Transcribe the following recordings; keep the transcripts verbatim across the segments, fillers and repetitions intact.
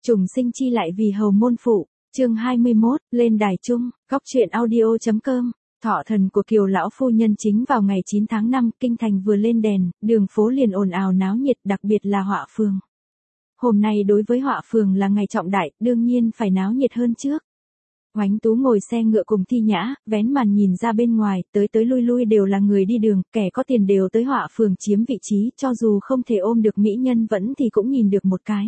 Trùng sinh chi lại vì hầu môn phụ, chương hai mươi mốt, lên đài chung, góc truyện audio.com. Thọ thần của Kiều lão phu nhân chính vào ngày chín tháng năm, kinh thành vừa lên đèn, đường phố liền ồn ào náo nhiệt, đặc biệt là Họa Phường. Hôm nay đối với Họa Phường là ngày trọng đại, đương nhiên phải náo nhiệt hơn trước. Oánh Tú ngồi xe ngựa cùng Thi Nhã, vén màn nhìn ra bên ngoài, tới tới lui lui đều là người đi đường, kẻ có tiền đều tới Họa Phường chiếm vị trí, cho dù không thể ôm được mỹ nhân vẫn thì cũng nhìn được một cái.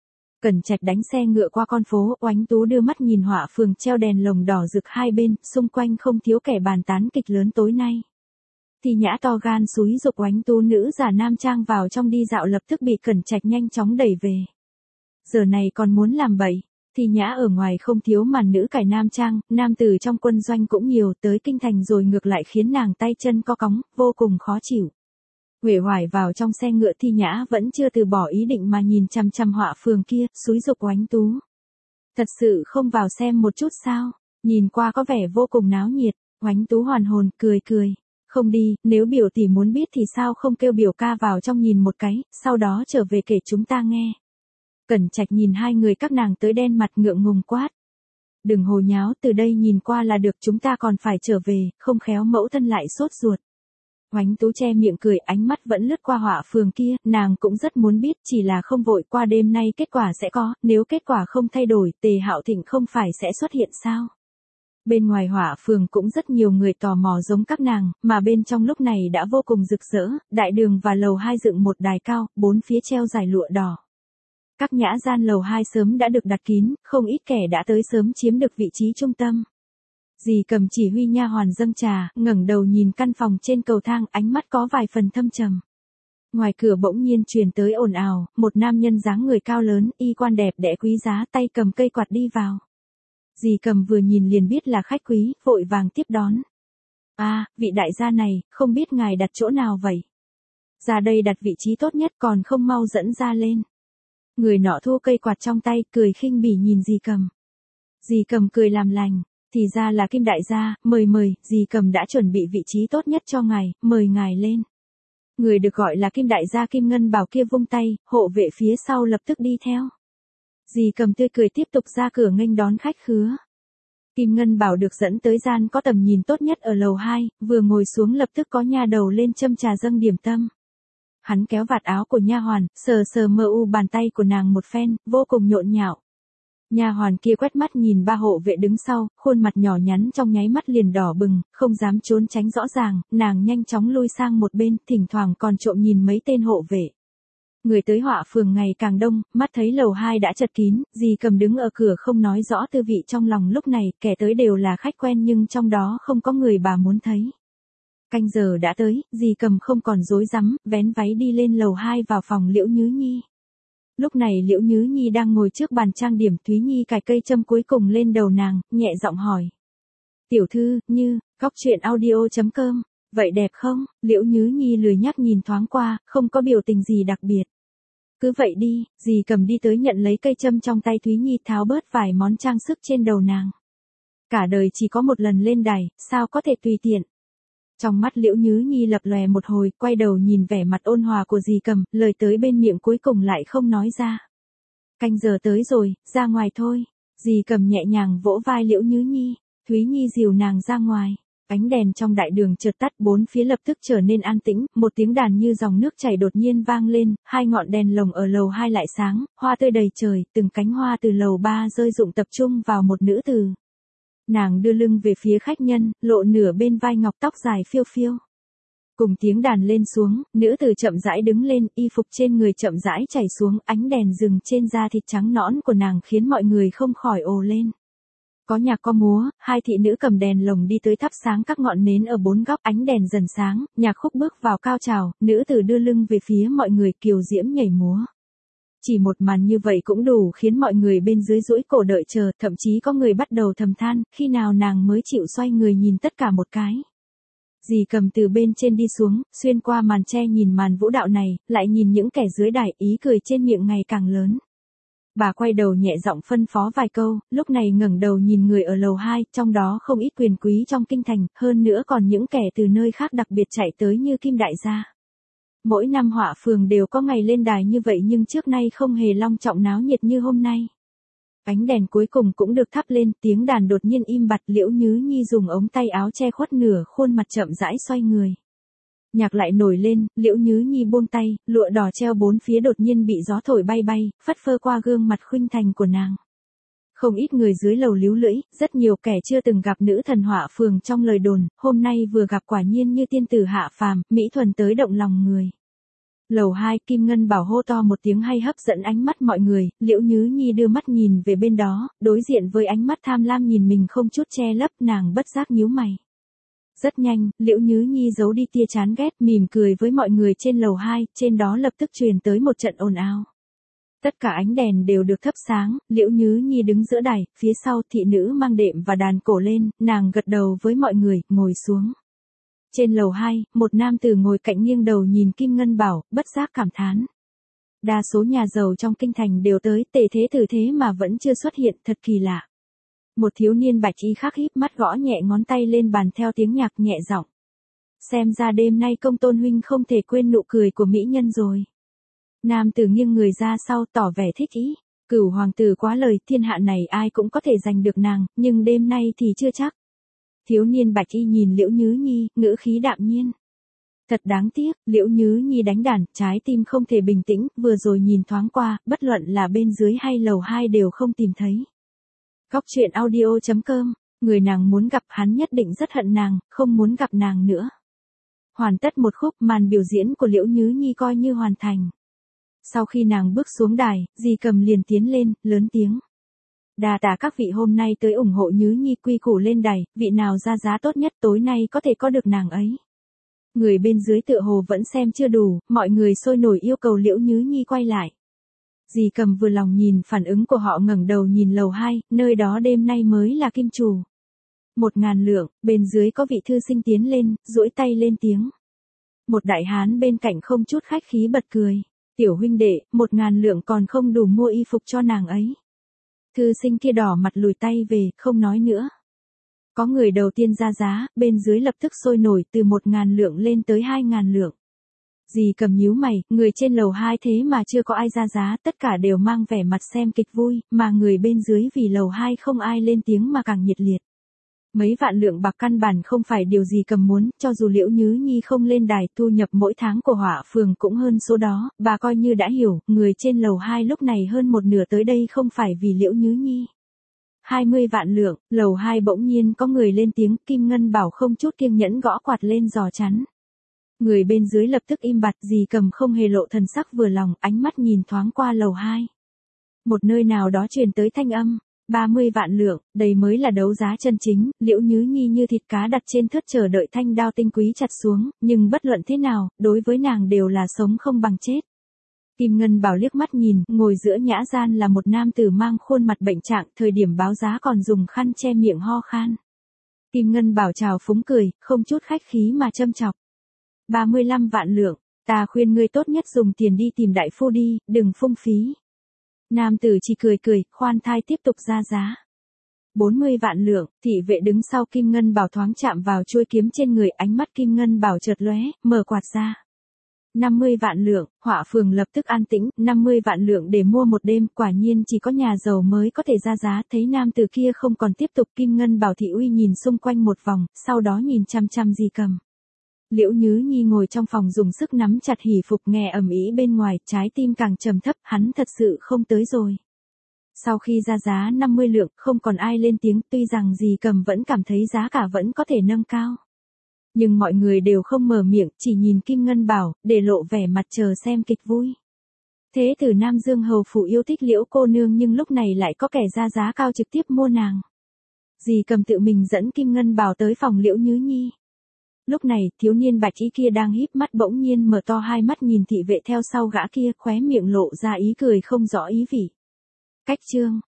Cẩn Trạch đánh xe ngựa qua con phố, Oánh Tú đưa mắt nhìn Họa Phường treo đèn lồng đỏ rực hai bên, xung quanh không thiếu kẻ bàn tán kịch lớn tối nay. Thi Nhã to gan xúi giục Oánh Tú nữ giả nam trang vào trong đi dạo, lập tức bị Cẩn Trạch nhanh chóng đẩy về. Giờ này còn muốn làm bậy. Thi Nhã ở ngoài không thiếu màn nữ cải nam trang, nam tử trong quân doanh cũng nhiều, tới kinh thành rồi ngược lại khiến nàng tay chân co cóng, vô cùng khó chịu. Uể oải vào trong xe ngựa, Thi Nhã vẫn chưa từ bỏ ý định mà nhìn chằm chằm Họa Phường kia, xúi giục Oánh Tú. Thật sự không vào xem một chút sao? Nhìn qua có vẻ vô cùng náo nhiệt. Oánh Tú hoàn hồn, cười cười. Không đi, nếu biểu tỷ muốn biết thì sao không kêu biểu ca vào trong nhìn một cái, sau đó trở về kể chúng ta nghe. Cẩn Trạch nhìn hai người các nàng tới đen mặt, ngượng ngùng quát. Đừng hồ nháo, từ đây nhìn qua là được, chúng ta còn phải trở về, không khéo mẫu thân lại sốt ruột. Oánh Tú che miệng cười, ánh mắt vẫn lướt qua Họa Phường kia, nàng cũng rất muốn biết, chỉ là không vội, qua đêm nay kết quả sẽ có, nếu kết quả không thay đổi, Tề Hạo Thịnh không phải sẽ xuất hiện sao? Bên ngoài Họa Phường cũng rất nhiều người tò mò giống các nàng, mà bên trong lúc này đã vô cùng rực rỡ, đại đường và lầu hai dựng một đài cao, bốn phía treo dải lụa đỏ. Các nhã gian lầu hai sớm đã được đặt kín, không ít kẻ đã tới sớm chiếm được vị trí trung tâm. Dì Cầm chỉ huy nha hoàn dâng trà, ngẩng đầu nhìn căn phòng trên cầu thang, ánh mắt có vài phần thâm trầm. Ngoài cửa bỗng nhiên truyền tới ồn ào, một nam nhân dáng người cao lớn, y quan đẹp đẽ quý giá, tay cầm cây quạt đi vào. Dì Cầm vừa nhìn liền biết là khách quý, vội vàng tiếp đón. À, vị đại gia này, không biết ngài đặt chỗ nào vậy? Ra đây đặt vị trí tốt nhất, còn không mau dẫn ra lên. Người nọ thu cây quạt trong tay, cười khinh bỉ nhìn dì Cầm. Dì Cầm cười làm lành. Thì ra là Kim đại gia, mời mời, dì Cầm đã chuẩn bị vị trí tốt nhất cho ngài, mời ngài lên. Người được gọi là Kim đại gia Kim Ngân Bảo kia vung tay, hộ vệ phía sau lập tức đi theo. Dì Cầm tươi cười tiếp tục ra cửa nghênh đón khách khứa. Kim Ngân Bảo được dẫn tới gian có tầm nhìn tốt nhất ở lầu hai, vừa ngồi xuống lập tức có nha đầu lên châm trà dâng điểm tâm. Hắn kéo vạt áo của nha hoàn, sờ sờ mờ u bàn tay của nàng một phen, vô cùng nhộn nhạo. Nha hoàn kia quét mắt nhìn ba hộ vệ đứng sau, khuôn mặt nhỏ nhắn trong nháy mắt liền đỏ bừng, không dám trốn tránh rõ ràng, nàng nhanh chóng lui sang một bên, thỉnh thoảng còn trộm nhìn mấy tên hộ vệ. Người tới Họa Phường ngày càng đông, mắt thấy lầu hai đã chật kín, dì Cầm đứng ở cửa không nói rõ tư vị trong lòng lúc này, kẻ tới đều là khách quen nhưng trong đó không có người bà muốn thấy. Canh giờ đã tới, dì Cầm không còn rối rắm, vén váy đi lên lầu hai vào phòng Liễu Nhứ Nhi. Lúc này Liễu Nhứ Nhi đang ngồi trước bàn trang điểm, Thúy Nhi cài cây châm cuối cùng lên đầu nàng, nhẹ giọng hỏi. Tiểu thư, Như, góc truyện audio.com, vậy đẹp không? Liễu Nhứ Nhi lười nhắc nhìn thoáng qua, không có biểu tình gì đặc biệt. Cứ vậy đi, dì Cầm đi tới nhận lấy cây châm trong tay Thúy Nhi, tháo bớt vài món trang sức trên đầu nàng. Cả đời chỉ có một lần lên đài, sao có thể tùy tiện. Trong mắt Liễu Nhứ Nhi lập lòe một hồi, quay đầu nhìn vẻ mặt ôn hòa của dì Cầm, lời tới bên miệng cuối cùng lại không nói ra. Canh giờ tới rồi, ra ngoài thôi. Dì Cầm nhẹ nhàng vỗ vai Liễu Nhứ Nhi, Thúy Nhi dìu nàng ra ngoài. Ánh đèn trong đại đường chợt tắt, bốn phía lập tức trở nên an tĩnh, một tiếng đàn như dòng nước chảy đột nhiên vang lên, hai ngọn đèn lồng ở lầu hai lại sáng, hoa tươi đầy trời, từng cánh hoa từ lầu ba rơi rụng tập trung vào một nữ tử. Nàng đưa lưng về phía khách nhân, lộ nửa bên vai ngọc, tóc dài phiêu phiêu. Cùng tiếng đàn lên xuống, nữ tử chậm rãi đứng lên, y phục trên người chậm rãi chảy xuống, ánh đèn rừng trên da thịt trắng nõn của nàng khiến mọi người không khỏi ồ lên. Có nhạc có múa, hai thị nữ cầm đèn lồng đi tới thắp sáng các ngọn nến ở bốn góc, ánh đèn dần sáng, nhạc khúc bước vào cao trào, nữ tử đưa lưng về phía mọi người, kiều diễm nhảy múa. Chỉ một màn như vậy cũng đủ khiến mọi người bên dưới duỗi cổ đợi chờ, thậm chí có người bắt đầu thầm than, khi nào nàng mới chịu xoay người nhìn tất cả một cái. Dì Cầm từ bên trên đi xuống, xuyên qua màn tre nhìn màn vũ đạo này, lại nhìn những kẻ dưới đài, ý cười trên miệng ngày càng lớn. Bà quay đầu nhẹ giọng phân phó vài câu, lúc này ngẩng đầu nhìn người ở lầu hai, trong đó không ít quyền quý trong kinh thành, hơn nữa còn những kẻ từ nơi khác đặc biệt chạy tới như Kim đại gia. Mỗi năm Họa Phường đều có ngày lên đài như vậy nhưng trước nay không hề long trọng náo nhiệt như hôm nay. Ánh đèn cuối cùng cũng được thắp lên, tiếng đàn đột nhiên im bặt, Liễu Nhứ Nhi dùng ống tay áo che khuất nửa khuôn mặt chậm rãi xoay người. Nhạc lại nổi lên, Liễu Nhứ Nhi buông tay, lụa đỏ treo bốn phía đột nhiên bị gió thổi bay bay, phất phơ qua gương mặt khuynh thành của nàng. Không ít người dưới lầu líu lưỡi, rất nhiều kẻ chưa từng gặp nữ thần họa phường trong lời đồn, hôm nay vừa gặp quả nhiên như tiên tử hạ phàm, mỹ thuần tới động lòng người. Lầu hai, Kim Ngân Bảo hô to một tiếng hay hấp dẫn ánh mắt mọi người, Liễu Nhứ Nhi đưa mắt nhìn về bên đó, đối diện với ánh mắt tham lam nhìn mình không chút che lấp, nàng bất giác nhíu mày. Rất nhanh, Liễu Nhứ Nhi giấu đi tia chán ghét, mỉm cười với mọi người trên lầu hai, trên đó lập tức truyền tới một trận ồn ào. Tất cả ánh đèn đều được thắp sáng, Liễu Nhứ Nhi đứng giữa đài, phía sau thị nữ mang đệm và đàn cổ lên, nàng gật đầu với mọi người, ngồi xuống. Trên lầu hai, một nam tử ngồi cạnh nghiêng đầu nhìn Kim Ngân Bảo, bất giác cảm thán. Đa số nhà giàu trong kinh thành đều tới, tề thế tử thế mà vẫn chưa xuất hiện, thật kỳ lạ. Một thiếu niên bạch y khắc híp mắt gõ nhẹ ngón tay lên bàn theo tiếng nhạc nhẹ giọng. Xem ra đêm nay Công Tôn huynh không thể quên nụ cười của mỹ nhân rồi. Nam tử nghiêng người ra sau tỏ vẻ thích ý. Cửu hoàng tử quá lời, thiên hạ này ai cũng có thể giành được nàng, nhưng đêm nay thì chưa chắc. Thiếu niên bạch y nhìn Liễu Nhứ Nhi, ngữ khí đạm nhiên. Thật đáng tiếc, Liễu Nhứ Nhi đánh đàn, trái tim không thể bình tĩnh, vừa rồi nhìn thoáng qua, bất luận là bên dưới hay lầu hai đều không tìm thấy. Góc truyện audio chấm com, người nàng muốn gặp hắn nhất định rất hận nàng, không muốn gặp nàng nữa. Hoàn tất một khúc, màn biểu diễn của Liễu Nhứ Nhi coi như hoàn thành. Sau khi nàng bước xuống đài, Dì Cầm liền tiến lên, lớn tiếng. Đà tạ các vị hôm nay tới ủng hộ Nhứ Nhi quy củ lên đài, vị nào ra giá tốt nhất tối nay có thể có được nàng ấy. Người bên dưới tựa hồ vẫn xem chưa đủ, mọi người sôi nổi yêu cầu Liễu Nhứ Nhi quay lại. Dì Cầm vừa lòng nhìn phản ứng của họ ngẩng đầu nhìn lầu hai, nơi đó đêm nay mới là kim chủ. Một ngàn lượng, bên dưới có vị thư sinh tiến lên, duỗi tay lên tiếng. Một đại hán bên cạnh không chút khách khí bật cười. Tiểu huynh đệ, một ngàn lượng còn không đủ mua y phục cho nàng ấy. Thư sinh kia đỏ mặt lùi tay về, không nói nữa. Có người đầu tiên ra giá, bên dưới lập tức sôi nổi từ một ngàn lượng lên tới hai ngàn lượng. Dì Cầm nhíu mày, người trên lầu hai thế mà chưa có ai ra giá, tất cả đều mang vẻ mặt xem kịch vui, mà người bên dưới vì lầu hai không ai lên tiếng mà càng nhiệt liệt. Mấy vạn lượng bạc căn bản không phải điều Dì Cầm muốn, cho dù Liễu Nhứ Nhi không lên đài, thu nhập mỗi tháng của họa phường cũng hơn số đó, bà coi như đã hiểu, người trên lầu hai lúc này hơn một nửa tới đây không phải vì Liễu Nhứ Nhi. hai mươi vạn lượng, lầu hai bỗng nhiên có người lên tiếng, Kim Ngân Bảo không chút kiêng nhẫn gõ quạt lên giò chắn. Người bên dưới lập tức im bặt, Dì Cầm không hề lộ thần sắc vừa lòng, ánh mắt nhìn thoáng qua lầu hai. Một nơi nào đó truyền tới thanh âm. ba mươi vạn lượng, đây mới là đấu giá chân chính, Liễu Nhứ Nhi như thịt cá đặt trên thớt chờ đợi thanh đao tinh quý chặt xuống, nhưng bất luận thế nào, đối với nàng đều là sống không bằng chết. Kim Ngân Bảo liếc mắt nhìn, ngồi giữa nhã gian là một nam tử mang khuôn mặt bệnh trạng, thời điểm báo giá còn dùng khăn che miệng ho khan. Kim Ngân Bảo chào phúng cười, không chút khách khí mà châm chọc. ba mươi lăm vạn lượng, ta khuyên ngươi tốt nhất dùng tiền đi tìm đại phu đi, đừng phung phí. Nam tử chỉ cười cười, khoan thai tiếp tục ra giá. bốn mươi vạn lượng, thị vệ đứng sau Kim Ngân Bảo thoáng chạm vào chuôi kiếm trên người, ánh mắt Kim Ngân Bảo chợt lóe, mở quạt ra. năm mươi vạn lượng, họa phường lập tức an tĩnh, năm mươi vạn lượng để mua một đêm, quả nhiên chỉ có nhà giàu mới có thể ra giá, thấy nam tử kia không còn tiếp tục, Kim Ngân Bảo thị uy nhìn xung quanh một vòng, sau đó nhìn chăm chăm Dì Cầm. Liễu Nhứ Nhi ngồi trong phòng dùng sức nắm chặt hỷ phục, nghe ầm ĩ bên ngoài, trái tim càng trầm thấp, hắn thật sự không tới rồi. Sau khi ra giá năm mươi lượng, không còn ai lên tiếng, tuy rằng Dì Cầm vẫn cảm thấy giá cả vẫn có thể nâng cao. Nhưng mọi người đều không mở miệng, chỉ nhìn Kim Ngân Bảo, để lộ vẻ mặt chờ xem kịch vui. Thế tử Nam Dương hầu phủ yêu thích Liễu cô nương nhưng lúc này lại có kẻ ra giá cao trực tiếp mua nàng. Dì Cầm tự mình dẫn Kim Ngân Bảo tới phòng Liễu Nhứ Nhi. Lúc này, thiếu niên bạch y kia đang híp mắt bỗng nhiên mở to hai mắt nhìn thị vệ theo sau gã kia, khóe miệng lộ ra ý cười không rõ ý vị. Cách chương